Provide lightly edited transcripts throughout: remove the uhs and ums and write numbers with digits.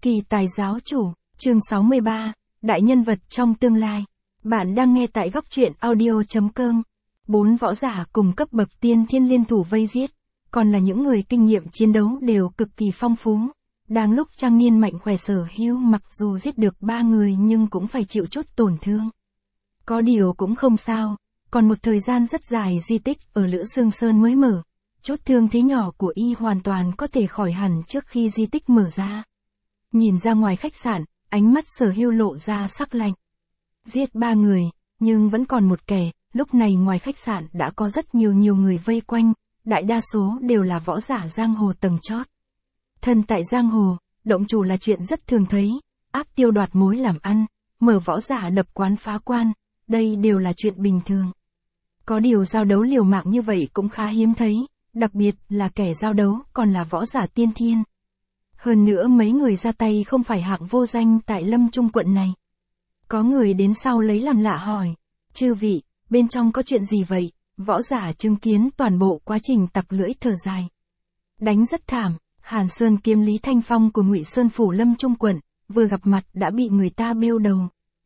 Kỳ tài giáo chủ, chương 63, đại nhân vật trong tương lai. Bạn đang nghe tại góc truyện audio.com. 4 võ giả cùng cấp bậc tiên thiên liên thủ vây giết, còn là những người kinh nghiệm chiến đấu đều cực kỳ phong phú. Đang lúc Trang Niên mạnh khỏe Sở Hưu mặc dù giết được 3 người nhưng cũng phải chịu chút tổn thương. Có điều cũng không sao, còn một thời gian rất dài di tích ở Lữ Dương Sơn mới mở. Chút thương thế nhỏ của y hoàn toàn có thể khỏi hẳn trước khi di tích mở ra. Nhìn ra ngoài khách sạn, ánh mắt Sở Hưu lộ ra sắc lạnh. Giết 3 người, nhưng vẫn còn một kẻ, lúc này ngoài khách sạn đã có rất nhiều người vây quanh, đại đa số đều là võ giả giang hồ tầng chót. Thân tại giang hồ, động chủ là chuyện rất thường thấy, áp tiêu đoạt mối làm ăn, mở võ giả đập quán phá quan, đây đều là chuyện bình thường. Có điều giao đấu liều mạng như vậy cũng khá hiếm thấy, đặc biệt là kẻ giao đấu còn là võ giả tiên thiên. Hơn nữa mấy người ra tay không phải hạng vô danh tại Lâm Trung quận này. Có người đến sau lấy làm lạ hỏi, chư vị, bên trong có chuyện gì vậy? Võ giả chứng kiến toàn bộ quá trình tặc lưỡi thở dài. Đánh rất thảm, Hàn Sơn kiếm Lý Thanh Phong của Ngụy Sơn phủ Lâm Trung quận, vừa gặp mặt đã bị người ta bêu đầu.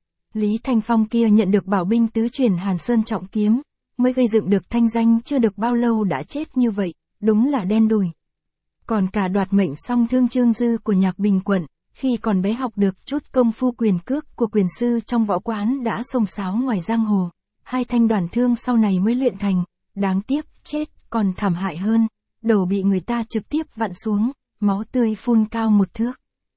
Lý Thanh Phong kia nhận được bảo binh tứ truyền Hàn Sơn trọng kiếm, mới gây dựng được thanh danh chưa được bao lâu đã chết như vậy, đúng là đen đủi. Còn cả đoạt mệnh song thương Trương Dư của Nhạc Bình quận, khi còn bé học được chút công phu quyền cước của quyền sư trong võ quán đã xông xáo ngoài giang hồ. 2 thanh đoàn thương sau này mới luyện thành, đáng tiếc, chết, còn thảm hại hơn, đầu bị người ta trực tiếp vặn xuống, máu tươi phun cao 1 thước.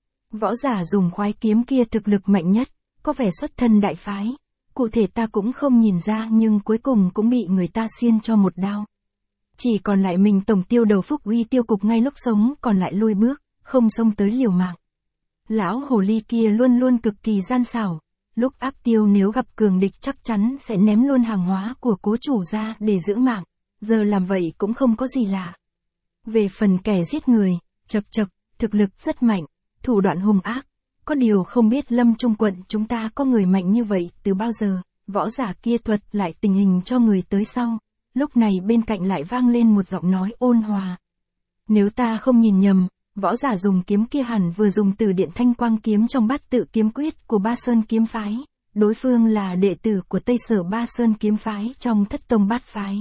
Võ giả dùng khoái kiếm kia thực lực mạnh nhất, có vẻ xuất thân đại phái. Cụ thể ta cũng không nhìn ra nhưng cuối cùng cũng bị người ta xiên cho một đao. Chỉ còn lại mình tổng tiêu đầu Phúc Uy tiêu cục ngay lúc sống còn lại lui bước, không xông tới liều mạng. Lão hồ ly kia luôn luôn cực kỳ gian xảo, lúc áp tiêu nếu gặp cường địch chắc chắn sẽ ném luôn hàng hóa của cố chủ ra để giữ mạng, giờ làm vậy cũng không có gì lạ. Về phần kẻ giết người, chật, thực lực rất mạnh, thủ đoạn hung ác, có điều không biết Lâm Trung quận chúng ta có người mạnh như vậy từ bao giờ. Võ giả kia thuật lại tình hình cho người tới sau, lúc này bên cạnh lại vang lên một giọng nói ôn hòa. Nếu ta không nhìn nhầm, võ giả dùng kiếm kia hẳn vừa dùng từ điện thanh quang kiếm trong bát tự kiếm quyết của Ba Sơn kiếm phái, đối phương là đệ tử của Tây Sở Ba Sơn kiếm phái trong Thất Tông Bát phái.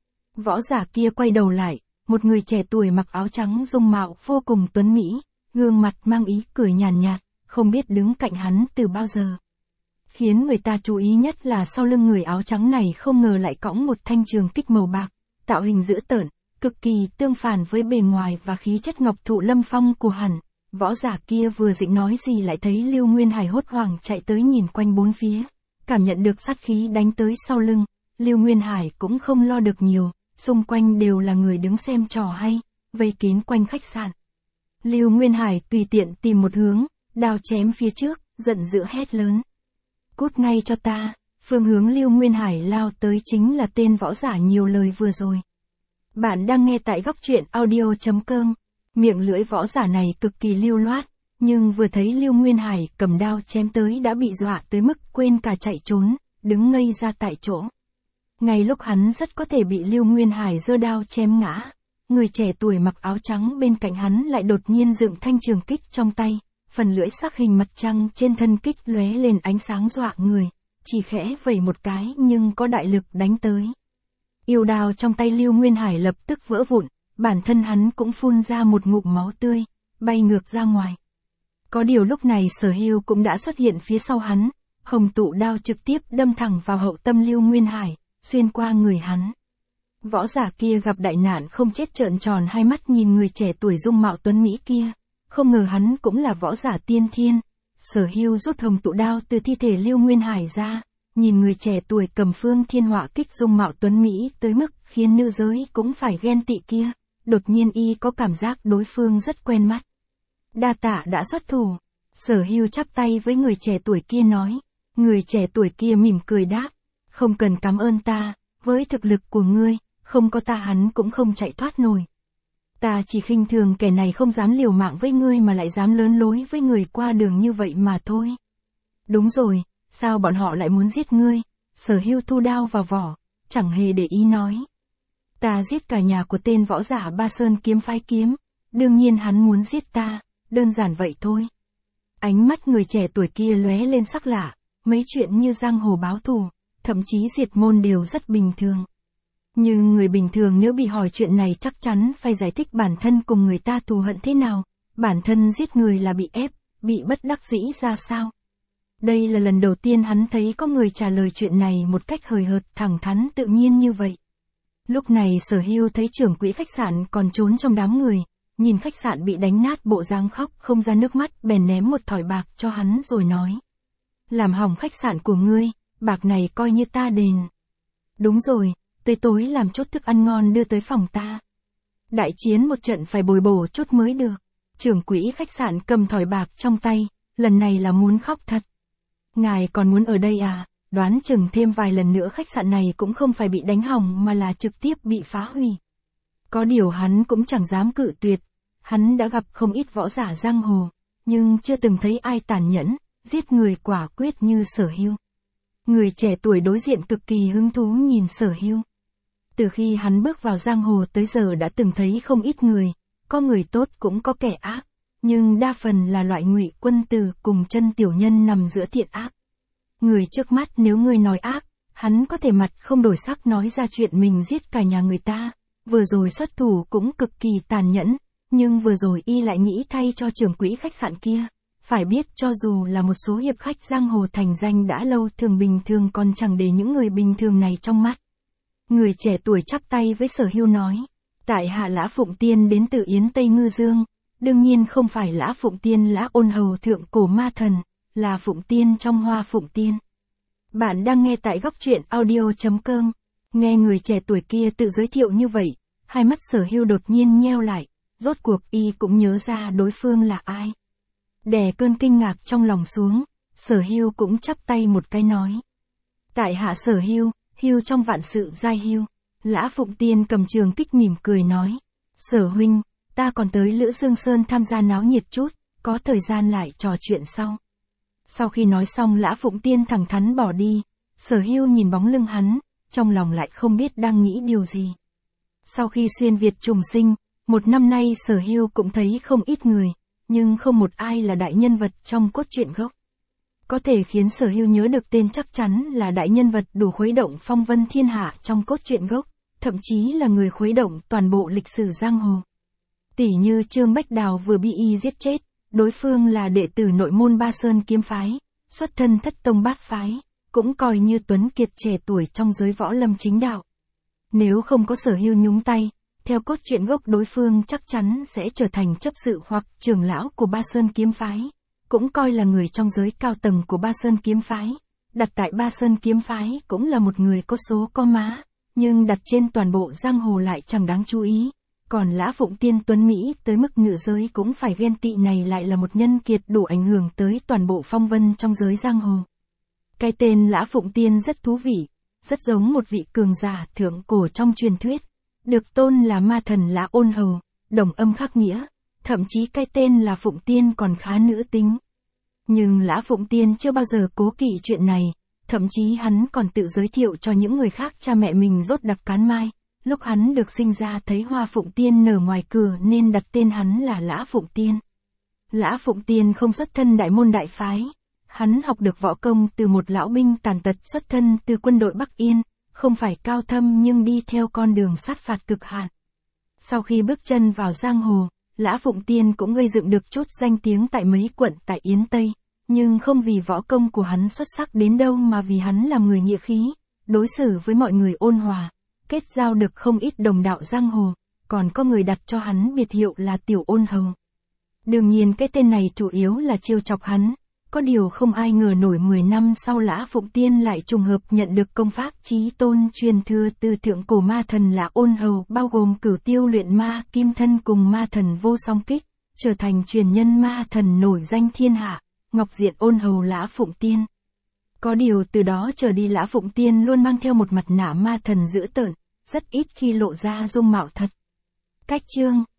Võ giả kia quay đầu lại, một người trẻ tuổi mặc áo trắng dung mạo vô cùng tuấn mỹ, gương mặt mang ý cười nhàn nhạt, không biết đứng cạnh hắn từ bao giờ. Khiến người ta chú ý nhất là sau lưng người áo trắng này không ngờ lại cõng một thanh trường kích màu bạc, tạo hình dữ tợn, cực kỳ tương phản với bề ngoài và khí chất ngọc thụ lâm phong của hắn. Võ giả kia vừa định nói gì lại thấy Lưu Nguyên Hải hốt hoảng chạy tới nhìn quanh bốn phía, cảm nhận được sát khí đánh tới sau lưng, Lưu Nguyên Hải cũng không lo được nhiều, xung quanh đều là người đứng xem trò hay, vây kín quanh khách sạn. Lưu Nguyên Hải tùy tiện tìm một hướng, đao chém phía trước, giận dữ hét lớn. Cút ngay cho ta, phương hướng Lưu Nguyên Hải lao tới chính là tên võ giả nhiều lời vừa rồi. Bạn đang nghe tại góc truyện audio.com, miệng lưỡi võ giả này cực kỳ lưu loát, nhưng vừa thấy Lưu Nguyên Hải cầm đao chém tới đã bị dọa tới mức quên cả chạy trốn, đứng ngây ra tại chỗ. Ngay lúc hắn rất có thể bị Lưu Nguyên Hải giơ đao chém ngã, người trẻ tuổi mặc áo trắng bên cạnh hắn lại đột nhiên dựng thanh trường kích trong tay, phần lưỡi sắc hình mặt trăng trên thân kích lóe lên ánh sáng dọa người, chỉ khẽ vẩy một cái nhưng có đại lực đánh tới. Yêu đao trong tay Lưu Nguyên Hải lập tức vỡ vụn, bản thân hắn cũng phun ra một ngụm máu tươi, bay ngược ra ngoài. Có điều lúc này Sở Hưu cũng đã xuất hiện phía sau hắn, hồng tụ đao trực tiếp đâm thẳng vào hậu tâm Lưu Nguyên Hải, xuyên qua người hắn. Võ giả kia gặp đại nạn không chết trợn tròn hai mắt nhìn người trẻ tuổi dung mạo tuấn mỹ kia, không ngờ hắn cũng là võ giả tiên thiên. Sở Hưu rút hồng tụ đao từ thi thể Lưu Nguyên Hải ra, nhìn người trẻ tuổi cầm phương thiên họa kích dung mạo tuấn mỹ tới mức khiến nữ giới cũng phải ghen tị kia, đột nhiên y có cảm giác đối phương rất quen mắt. Đa tạ đã xuất thủ, Sở Hưu chắp tay với người trẻ tuổi kia nói. Người trẻ tuổi kia mỉm cười đáp, không cần cảm ơn ta, với thực lực của ngươi, không có ta hắn cũng không chạy thoát nổi. Ta chỉ khinh thường kẻ này không dám liều mạng với ngươi mà lại dám lớn lối với người qua đường như vậy mà thôi. Đúng rồi, sao bọn họ lại muốn giết ngươi? Sở Hưu thu đao vào vỏ, chẳng hề để ý nói. Ta giết cả nhà của tên võ giả Ba Sơn kiếm phái kiếm, đương nhiên hắn muốn giết ta, đơn giản vậy thôi. Ánh mắt người trẻ tuổi kia lóe lên sắc lạ, mấy chuyện như giang hồ báo thù, thậm chí diệt môn đều rất bình thường. Nhưng người bình thường nếu bị hỏi chuyện này chắc chắn phải giải thích bản thân cùng người ta thù hận thế nào, bản thân giết người là bị ép, bị bất đắc dĩ ra sao. Đây là lần đầu tiên hắn thấy có người trả lời chuyện này một cách hời hợt, thẳng thắn tự nhiên như vậy. Lúc này Sở Hưu thấy trưởng quỹ khách sạn còn trốn trong đám người, nhìn khách sạn bị đánh nát bộ dáng khóc không ra nước mắt, bèn ném một thỏi bạc cho hắn rồi nói. Làm hỏng khách sạn của ngươi, bạc này coi như ta đền. Đúng rồi, tới tối làm chút thức ăn ngon đưa tới phòng ta. Đại chiến một trận phải bồi bổ chút mới được. Trưởng quỹ khách sạn cầm thỏi bạc trong tay, lần này là muốn khóc thật. Ngài còn muốn ở đây à? Đoán chừng thêm vài lần nữa khách sạn này cũng không phải bị đánh hỏng mà là trực tiếp bị phá hủy. Có điều hắn cũng chẳng dám cự tuyệt. Hắn đã gặp không ít võ giả giang hồ, nhưng chưa từng thấy ai tàn nhẫn, giết người quả quyết như Sở Hưu. Người trẻ tuổi đối diện cực kỳ hứng thú nhìn Sở Hưu. Từ khi hắn bước vào giang hồ tới giờ đã từng thấy không ít người, có người tốt cũng có kẻ ác, nhưng đa phần là loại ngụy quân tử cùng chân tiểu nhân nằm giữa thiện ác. Người trước mắt nếu người nói ác, hắn có thể mặt không đổi sắc nói ra chuyện mình giết cả nhà người ta, vừa rồi xuất thủ cũng cực kỳ tàn nhẫn, nhưng vừa rồi y lại nghĩ thay cho trưởng quỹ khách sạn kia. Phải biết cho dù là một số hiệp khách giang hồ thành danh đã lâu thường bình thường còn chẳng để những người bình thường này trong mắt. Người trẻ tuổi chắp tay với Sở Hưu nói, tại hạ Lã Phụng Tiên đến từ Yến Tây Ngư Dương, đương nhiên không phải Lã Phụng Tiên Lã Ôn Hầu thượng cổ ma thần, là Phụng Tiên trong Hoa Phụng Tiên. Bạn đang nghe tại góc truyện audio.com, nghe người trẻ tuổi kia tự giới thiệu như vậy, hai mắt Sở Hưu đột nhiên nheo lại, rốt cuộc y cũng nhớ ra đối phương là ai. Đè cơn kinh ngạc trong lòng xuống, Sở Hưu cũng chắp tay một cái nói. Tại hạ Sở Hưu, Hưu trong vạn sự giai Hưu. Lã Phụng Tiên cầm trường kích mỉm cười nói. Sở huynh, ta còn tới Lữ Dương Sơn tham gia náo nhiệt chút, có thời gian lại trò chuyện sau. Sau khi nói xong Lã Phụng Tiên thẳng thắn bỏ đi, Sở Hưu nhìn bóng lưng hắn, trong lòng lại không biết đang nghĩ điều gì. Sau khi xuyên Việt trùng sinh, một năm nay Sở Hưu cũng thấy không ít người, nhưng không một ai là đại nhân vật trong cốt truyện gốc. Có thể khiến Sở Hưu nhớ được tên chắc chắn là đại nhân vật đủ khuấy động phong vân thiên hạ trong cốt truyện gốc, thậm chí là người khuấy động toàn bộ lịch sử giang hồ. Tỷ như Trương Bách Đào vừa bị y giết chết, đối phương là đệ tử nội môn Ba Sơn kiếm phái, xuất thân thất tông bát phái, cũng coi như tuấn kiệt trẻ tuổi trong giới võ lâm chính đạo. Nếu không có Sở Hưu nhúng tay, theo cốt truyện gốc đối phương chắc chắn sẽ trở thành chấp sự hoặc trưởng lão của Ba Sơn kiếm phái, cũng coi là người trong giới cao tầng của Ba Sơn kiếm phái. Đặt tại Ba Sơn kiếm phái cũng là một người có số có má, nhưng đặt trên toàn bộ giang hồ lại chẳng đáng chú ý. Còn Lã Phụng Tiên tuấn Mỹ tới mức nữ giới cũng phải ghen tị này lại là một nhân kiệt đủ ảnh hưởng tới toàn bộ phong vân trong giới giang hồ. Cái tên Lã Phụng Tiên rất thú vị, rất giống một vị cường giả thượng cổ trong truyền thuyết, được tôn là ma thần Lã Ôn Hầu, đồng âm khắc nghĩa, thậm chí cái tên là Phụng Tiên còn khá nữ tính. Nhưng Lã Phụng Tiên chưa bao giờ cố kỵ chuyện này, thậm chí hắn còn tự giới thiệu cho những người khác cha mẹ mình rốt đặc cán mai. Lúc hắn được sinh ra thấy hoa Phụng Tiên nở ngoài cửa nên đặt tên hắn là Lã Phụng Tiên. Lã Phụng Tiên không xuất thân đại môn đại phái. Hắn học được võ công từ một lão binh tàn tật xuất thân từ quân đội Bắc Yên, không phải cao thâm nhưng đi theo con đường sát phạt cực hạn. Sau khi bước chân vào giang hồ, Lã Phụng Tiên cũng gây dựng được chút danh tiếng tại mấy quận tại Yến Tây, nhưng không vì võ công của hắn xuất sắc đến đâu mà vì hắn là người nghĩa khí, đối xử với mọi người ôn hòa, kết giao được không ít đồng đạo giang hồ, còn có người đặt cho hắn biệt hiệu là Tiểu Ôn Hầu. Đương nhiên cái tên này chủ yếu là trêu chọc hắn, có điều không ai ngờ nổi 10 năm sau Lã Phụng Tiên lại trùng hợp nhận được công pháp chí tôn truyền thừa từ thượng cổ ma thần Lã Ôn Hầu, bao gồm Cửu Tiêu luyện ma kim thân cùng ma thần Vô Song Kích, trở thành truyền nhân ma thần nổi danh thiên hạ, Ngọc Diện Ôn Hầu Lã Phụng Tiên. Có điều từ đó trở đi Lã Phụng Tiên luôn mang theo một mặt nạ ma thần dữ tợn, rất ít khi lộ ra dung mạo thật. Cách chương